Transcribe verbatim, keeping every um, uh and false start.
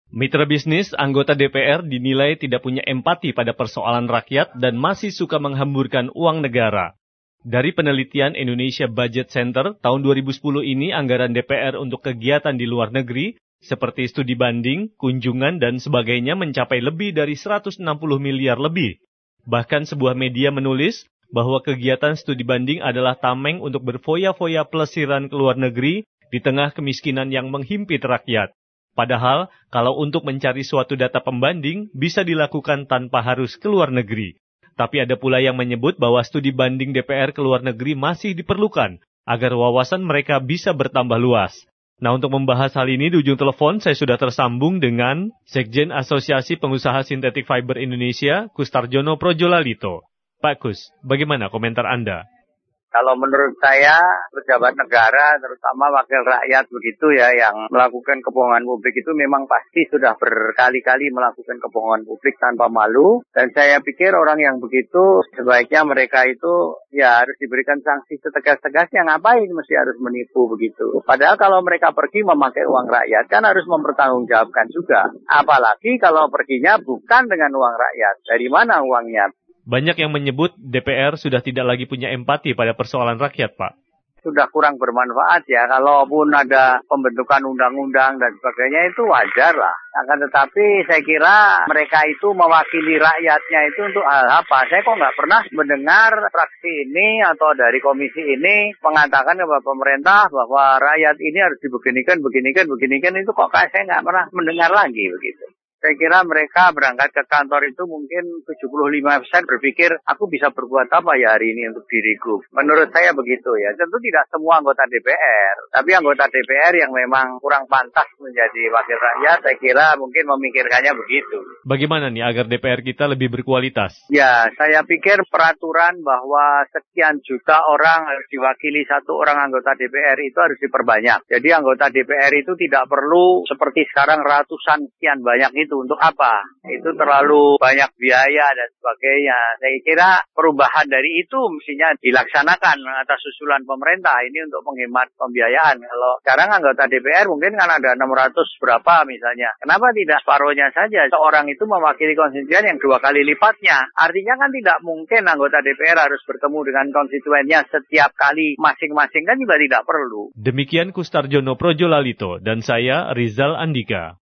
Mitra bisnis, anggota D P R dinilai tidak punya empati pada persoalan rakyat dan masih suka menghamburkan uang negara. Dari penelitian Indonesia Budget Center tahun dua ribu sepuluh ini, anggaran D P R untuk kegiatan di luar negeri, seperti studi banding, kunjungan, dan sebagainya mencapai lebih dari seratus enam puluh miliar lebih. Bahkan sebuah media menulis bahwa kegiatan studi banding adalah tameng untuk berfoya-foya pelesiran ke luar negeri di tengah kemiskinan yang menghimpit rakyat. Padahal, kalau untuk mencari suatu data pembanding, bisa dilakukan tanpa harus ke luar negeri. Tapi ada pula yang menyebut bahwa studi banding D P R ke luar negeri masih diperlukan, agar wawasan mereka bisa bertambah luas. Nah, untuk membahas hal ini di ujung telepon, saya sudah tersambung dengan Sekjen Asosiasi Pengusaha Sintetik Fiber Indonesia, Kustarjono Projolalito. Pak Kus, bagaimana komentar Anda? Kalau menurut saya, pejabat negara, terutama wakil rakyat begitu ya, yang melakukan kebohongan publik itu memang pasti sudah berkali-kali melakukan kebohongan publik tanpa malu. Dan saya pikir orang yang begitu, sebaiknya mereka itu ya harus diberikan sanksi setegas-tegasnya. Ngapain mesti harus menipu begitu? Padahal kalau mereka pergi memakai uang rakyat, kan harus mempertanggungjawabkan juga. Apalagi kalau perginya bukan dengan uang rakyat. Dari mana uangnya? Banyak yang menyebut D P R sudah tidak lagi punya empati pada persoalan rakyat, Pak. Sudah kurang bermanfaat ya. Kalaupun ada pembentukan undang-undang dan sebagainya itu wajar lah. Akan tetapi saya kira mereka itu mewakili rakyatnya itu untuk hal apa? Saya kok nggak pernah mendengar fraksi ini atau dari komisi ini mengatakan kepada pemerintah bahwa rakyat ini harus dibeginikan, beginikan, beginikan. Itu kok kayak saya nggak pernah mendengar lagi begitu. Saya kira mereka berangkat ke kantor itu mungkin tujuh puluh lima persen berpikir, aku bisa berbuat apa ya hari ini untuk diriku. Menurut saya begitu ya. Tentu tidak semua anggota D P R. Tapi anggota D P R yang memang kurang pantas menjadi wakil rakyat, saya kira mungkin memikirkannya begitu. Bagaimana nih agar D P R kita lebih berkualitas? Ya, saya pikir peraturan bahwa sekian juta orang harus diwakili satu orang anggota D P R itu harus diperbanyak. Jadi anggota D P R itu tidak perlu seperti sekarang ratusan sekian banyak itu. Untuk apa? Itu terlalu banyak biaya dan sebagainya. Saya kira perubahan dari itu mestinya dilaksanakan atas usulan pemerintah. Ini untuk menghemat pembiayaan. Kalau sekarang anggota D P R mungkin kan ada enam ratus berapa misalnya. Kenapa tidak separuhnya saja? Seorang itu mewakili konstituen yang dua kali lipatnya. Artinya kan tidak mungkin anggota D P R harus bertemu dengan konstituennya setiap kali masing-masing, kan juga tidak perlu. Demikian Kustarjono Projolalito dan saya Rizal Andika.